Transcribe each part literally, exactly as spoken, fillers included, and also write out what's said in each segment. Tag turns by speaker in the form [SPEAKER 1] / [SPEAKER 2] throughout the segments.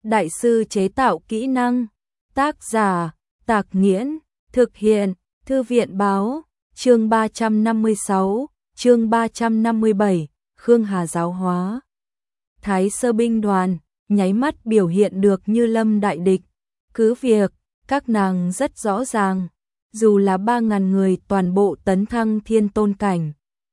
[SPEAKER 1] đại sư chế tạo kỹ năng. Tác giả, Tạc Nghiễn, thực hiện, Thư viện báo, chương ba trăm năm mươi sáu, chương ba trăm năm mươi bảy, Khương Hà giáo hóa. Thái Sơ binh đoàn, nháy mắt biểu hiện được như lâm đại địch, cứ việc, các nàng rất rõ ràng, dù là ba ngàn người toàn bộ tấn thăng thiên tôn cảnh.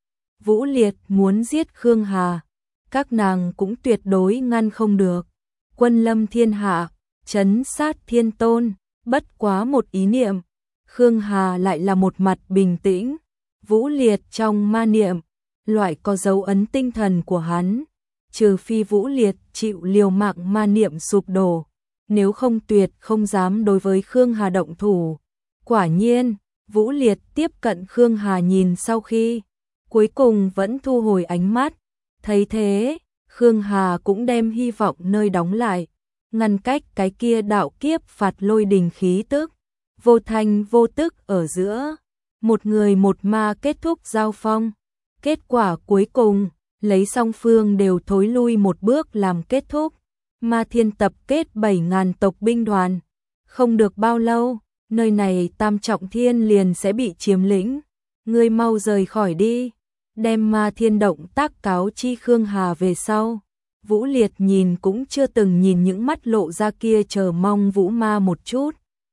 [SPEAKER 1] Vũ Liệt muốn giết Khương Hà, các nàng cũng tuyệt đối ngăn không được. Quân lâm thiên hạ, trấn sát thiên tôn, bất quá một ý niệm. Khương Hà lại là một mặt bình tĩnh, Vũ Liệt trong ma niệm, loại có dấu ấn tinh thần của hắn, trừ phi Vũ Liệt chịu liều mạng ma niệm sụp đổ, nếu không tuyệt không dám đối với Khương Hà động thủ. Quả nhiên, Vũ Liệt tiếp cận Khương Hà nhìn sau khi, cuối cùng vẫn thu hồi ánh mắt, thấy thế, Khương Hà cũng đem hy vọng nơi đóng lại, ngăn cách cái kia đạo kiếp phạt lôi đình khí tức, vô thanh vô tức ở giữa, một người một ma kết thúc giao phong. Kết quả cuối cùng, lấy song phương đều thối lui một bước làm kết thúc, Ma Thiên tập kết bảy ngàn tộc binh đoàn. Không được bao lâu, nơi này Tam Trọng Thiên liền sẽ bị chiếm lĩnh, ngươi mau rời khỏi đi. Đem Ma Thiên động tác cáo chi Khương Hà về sau, Vũ Liệt nhìn cũng chưa từng nhìn những mắt lộ ra kia chờ mong Vũ Ma một chút.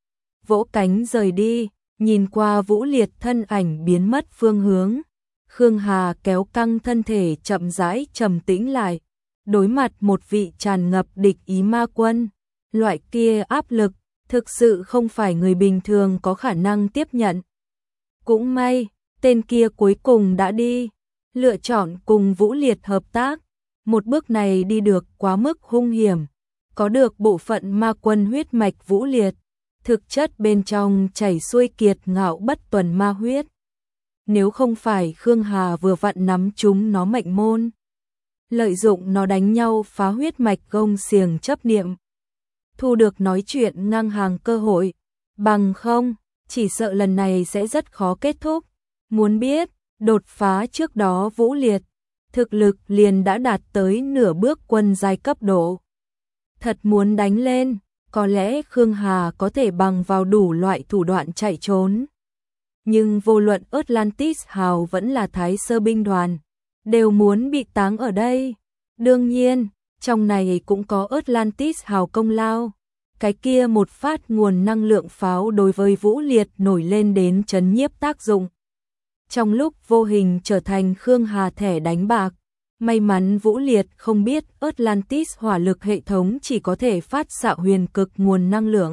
[SPEAKER 1] Vỗ cánh rời đi, nhìn qua Vũ Liệt thân ảnh biến mất phương hướng. Khương Hà kéo căng thân thể chậm rãi trầm tĩnh lại, đối mặt một vị tràn ngập địch ý ma quân. Loại kia áp lực, thực sự không phải người bình thường có khả năng tiếp nhận. Cũng may, tên kia cuối cùng đã đi, lựa chọn cùng Vũ Liệt hợp tác. Một bước này đi được quá mức hung hiểm, có được bộ phận ma quân huyết mạch Vũ Liệt, thực chất bên trong chảy xuôi kiệt ngạo bất tuần ma huyết. Nếu không phải Khương Hà vừa vặn nắm chúng nó mệnh môn, lợi dụng nó đánh nhau phá huyết mạch gông xiềng chấp niệm, thu được nói chuyện ngang hàng cơ hội, bằng không, chỉ sợ lần này sẽ rất khó kết thúc. Muốn biết, đột phá trước đó Vũ Liệt, thực lực liền đã đạt tới nửa bước quân giai cấp độ. Thật muốn đánh lên, có lẽ Khương Hà có thể bằng vào đủ loại thủ đoạn chạy trốn. Nhưng vô luận Atlantis Hào vẫn là Thái Sơ binh đoàn, đều muốn bị táng ở đây. Đương nhiên, trong này cũng có Atlantis Hào công lao. Cái kia một phát nguồn năng lượng pháo đối với Vũ Liệt nổi lên đến chấn nhiếp tác dụng. Trong lúc vô hình trở thành Khương Hà thẻ đánh bạc, may mắn Vũ Liệt không biết Atlantis hỏa lực hệ thống chỉ có thể phát xạ huyền cực nguồn năng lượng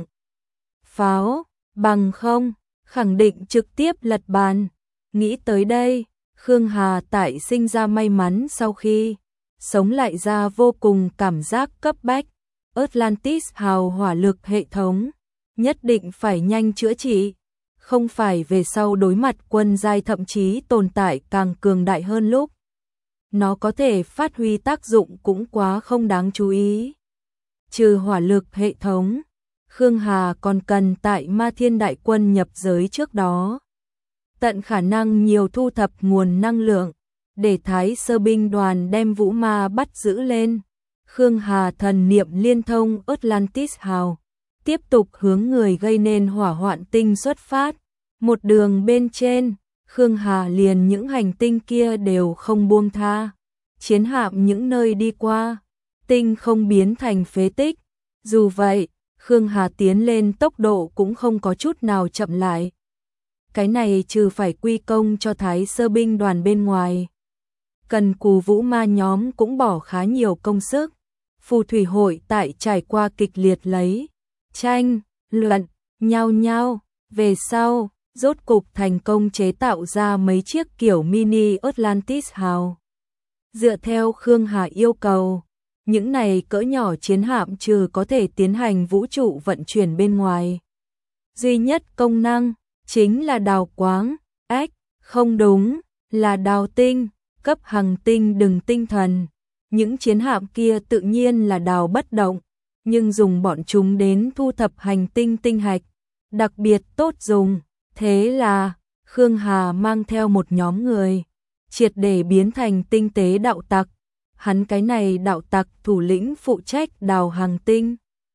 [SPEAKER 1] pháo, bằng không, khẳng định trực tiếp lật bàn. Nghĩ tới đây, Khương Hà tại sinh ra may mắn sau khi sống lại ra vô cùng cảm giác cấp bách. Atlantis hào hỏa lực hệ thống, nhất định phải nhanh chữa trị, không phải về sau đối mặt quân giai thậm chí tồn tại càng cường đại hơn lúc. Nó có thể phát huy tác dụng cũng quá không đáng chú ý. Trừ hỏa lực hệ thống, Khương Hà còn cần tại Ma Thiên đại quân nhập giới trước đó, tận khả năng nhiều thu thập nguồn năng lượng, để Thái Sơ binh đoàn đem Vũ Ma bắt giữ lên. Khương Hà thần niệm liên thông Atlantis Hào, tiếp tục hướng người gây nên hỏa hoạn tinh xuất phát. Một đường bên trên, Khương Hà liền những hành tinh kia đều không buông tha. Chiến hạm những nơi đi qua, tinh không biến thành phế tích. Dù vậy, Khương Hà tiến lên tốc độ cũng không có chút nào chậm lại. Cái này trừ phải quy công cho Thái Sơ binh đoàn bên ngoài, Cần Cù Vũ Ma nhóm cũng bỏ khá nhiều công sức. Phù thủy hội tại trải qua kịch liệt lấy, tranh, luận, nhau nhau, về sau, rốt cục thành công chế tạo ra mấy chiếc kiểu mini Atlantis Hào. Dựa theo Khương Hà yêu cầu, những này cỡ nhỏ chiến hạm trừ có thể tiến hành vũ trụ vận chuyển bên ngoài, duy nhất công năng chính là đào quáng. Ách, không đúng, là đào tinh, cấp hành tinh đừng tinh thần. Những chiến hạm kia tự nhiên là đào bất động, nhưng dùng bọn chúng đến thu thập hành tinh tinh hạch, đặc biệt tốt dùng. Thế là, Khương Hà mang theo một nhóm người, triệt để biến thành tinh tế đạo tặc. Hắn cái này đạo tặc thủ lĩnh phụ trách đào hành tinh,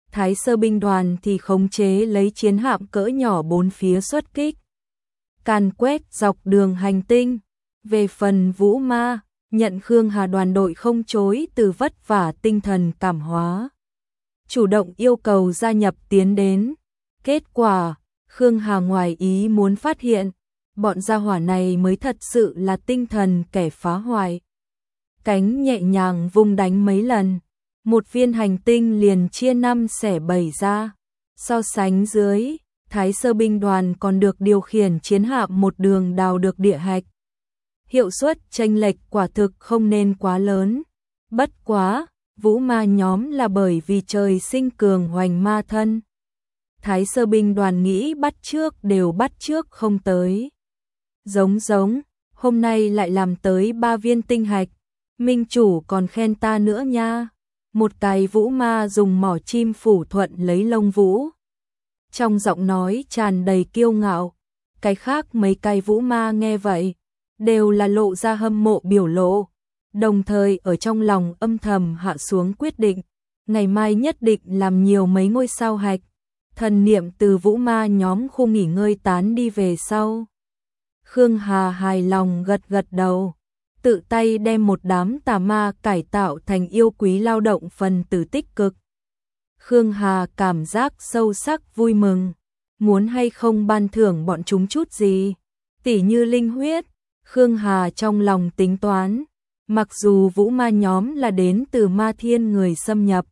[SPEAKER 1] Thái Sơ binh đoàn thì khống chế lấy chiến hạm cỡ nhỏ bốn phía xuất kích, càn quét dọc đường hành tinh. Về phần Vũ Ma, nhận Khương Hà đoàn đội không chối từ vất vả tinh thần cảm hóa, chủ động yêu cầu gia nhập tiến đến. Kết quả, Khương Hà ngoài ý muốn phát hiện, bọn gia hỏa này mới thật sự là tinh thần kẻ phá hoại. Cánh nhẹ nhàng vung đánh mấy lần, một viên hành tinh liền chia năm xẻ bảy ra. So sánh dưới, Thái Sơ binh đoàn còn được điều khiển chiến hạm một đường đào được địa hạch. Hiệu suất chênh lệch quả thực không nên quá lớn. Bất quá, Vũ Ma nhóm là bởi vì trời sinh cường hoành ma thân. Thái Sơ binh đoàn nghĩ bắt trước đều bắt trước không tới. Giống giống, hôm nay lại làm tới ba viên tinh hạch, minh chủ còn khen ta nữa nha. Một cái Vũ Ma dùng mỏ chim phủ thuận lấy lông vũ, trong giọng nói tràn đầy kiêu ngạo. Cái khác mấy cái Vũ Ma nghe vậy, đều là lộ ra hâm mộ biểu lộ, đồng thời ở trong lòng âm thầm hạ xuống quyết định, ngày mai nhất định làm nhiều mấy ngôi sao hạch. Thần niệm từ Vũ Ma nhóm khu nghỉ ngơi tán đi về sau, Khương Hà hài lòng gật gật đầu, tự tay đem một đám tà ma cải tạo thành yêu quý lao động phần tử tích cực. Khương Hà cảm giác sâu sắc vui mừng, muốn hay không ban thưởng bọn chúng chút gì, tỉ như linh huyết. Khương Hà trong lòng tính toán, mặc dù Vũ Ma nhóm là đến từ Ma Thiên người xâm nhập,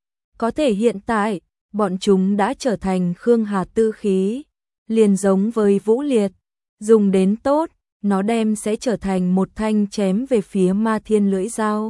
[SPEAKER 1] có thể hiện tại, bọn chúng đã trở thành Khương Hà tư khí, liền giống với Vũ Liệt, dùng đến tốt, nó đem sẽ trở thành một thanh chém về phía Ma Thiên lưỡi dao.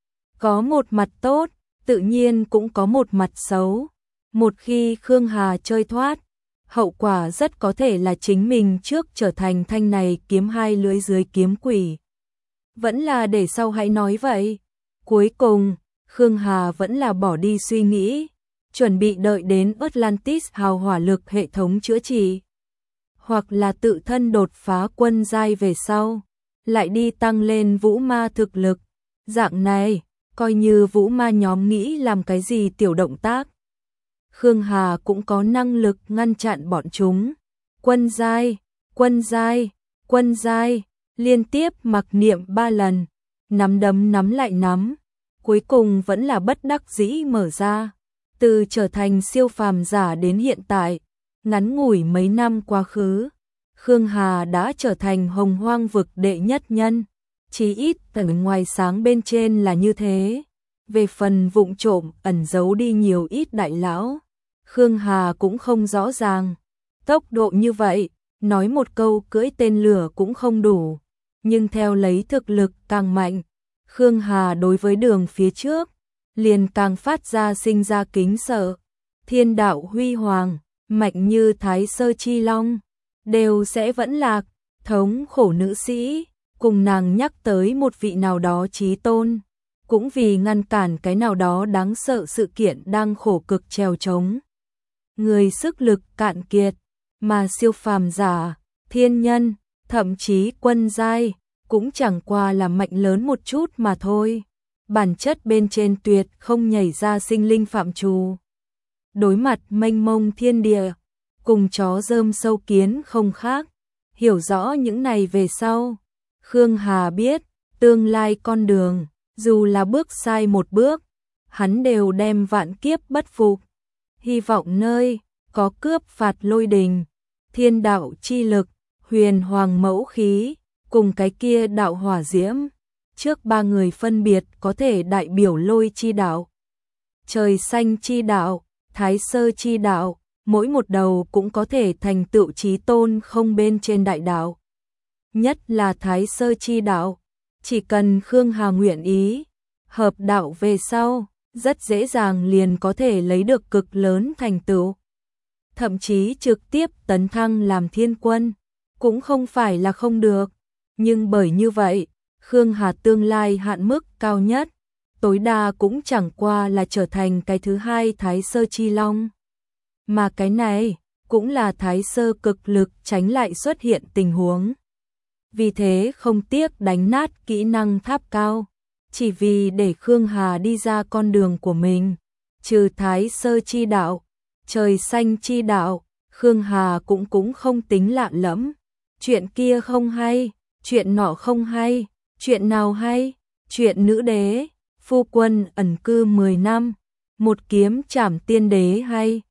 [SPEAKER 1] Có một mặt tốt, tự nhiên cũng có một mặt xấu. Một khi Khương Hà chơi thoát, hậu quả rất có thể là chính mình trước trở thành thanh này kiếm hai lưỡi dưới kiếm quỷ. Vẫn là để sau hãy nói vậy. Cuối cùng, Khương Hà vẫn là bỏ đi suy nghĩ, chuẩn bị đợi đến Atlantis hào hỏa lực hệ thống chữa trị, hoặc là tự thân đột phá quân giai về sau, lại đi tăng lên Vũ Ma thực lực. Dạng này, coi như Vũ Ma nhóm nghĩ làm cái gì tiểu động tác, Khương Hà cũng có năng lực ngăn chặn bọn chúng. Quân giai, quân giai, quân giai, liên tiếp mặc niệm ba lần, nắm đấm nắm lại nắm, cuối cùng vẫn là bất đắc dĩ mở ra. Từ trở thành siêu phàm giả đến hiện tại, ngắn ngủi mấy năm quá khứ, Khương Hà đã trở thành hồng hoang vực đệ nhất nhân, chí ít tầng ngoài sáng bên trên là như thế. Về phần vụng trộm ẩn giấu đi nhiều ít đại lão, Khương Hà cũng không rõ ràng. Tốc độ như vậy, nói một câu cưỡi tên lửa cũng không đủ, nhưng theo lấy thực lực càng mạnh, Khương Hà đối với đường phía trước liền càng phát ra sinh ra kính sợ. Thiên đạo huy hoàng, mạnh như Thái Sơ Chi Long, đều sẽ vẫn lạc. Thống khổ nữ sĩ, cùng nàng nhắc tới một vị nào đó chí tôn, cũng vì ngăn cản cái nào đó đáng sợ sự kiện đang khổ cực trèo trống. Người sức lực cạn kiệt, mà siêu phàm giả, thiên nhân, thậm chí quân giai, cũng chẳng qua là mạnh lớn một chút mà thôi. Bản chất bên trên tuyệt không nhảy ra sinh linh phạm trù. Đối mặt mênh mông thiên địa, cùng chó rơm sâu kiến không khác. Hiểu rõ những này về sau, Khương Hà biết, tương lai con đường, dù là bước sai một bước, hắn đều đem vạn kiếp bất phục. Hy vọng nơi, có cướp phạt lôi đình, thiên đạo chi lực, huyền hoàng mẫu khí, cùng cái kia đạo hỏa diễm. Trước ba người phân biệt có thể đại biểu lôi chi đạo, trời xanh chi đạo, thái sơ chi đạo, mỗi một đầu cũng có thể thành tựu chí tôn không bên trên đại đạo. Nhất là thái sơ chi đạo, chỉ cần Khương Hà nguyện ý, hợp đạo về sau, rất dễ dàng liền có thể lấy được cực lớn thành tựu. Thậm chí trực tiếp tấn thăng làm thiên quân, cũng không phải là không được, nhưng bởi như vậy, Khương Hà tương lai hạn mức cao nhất, tối đa cũng chẳng qua là trở thành cái thứ hai Thái Sơ Chi Long. Mà cái này, cũng là Thái Sơ cực lực tránh lại xuất hiện tình huống. Vì thế không tiếc đánh nát kỹ năng tháp cao, chỉ vì để Khương Hà đi ra con đường của mình. trừ Thái Sơ chi đạo, trời xanh chi đạo, Khương Hà cũng cũng không tính lạ lẫm. Chuyện kia không hay, chuyện nọ không hay, chuyện nào hay? Chuyện nữ đế, phu quân ẩn cư mười năm, một kiếm trảm tiên đế hay.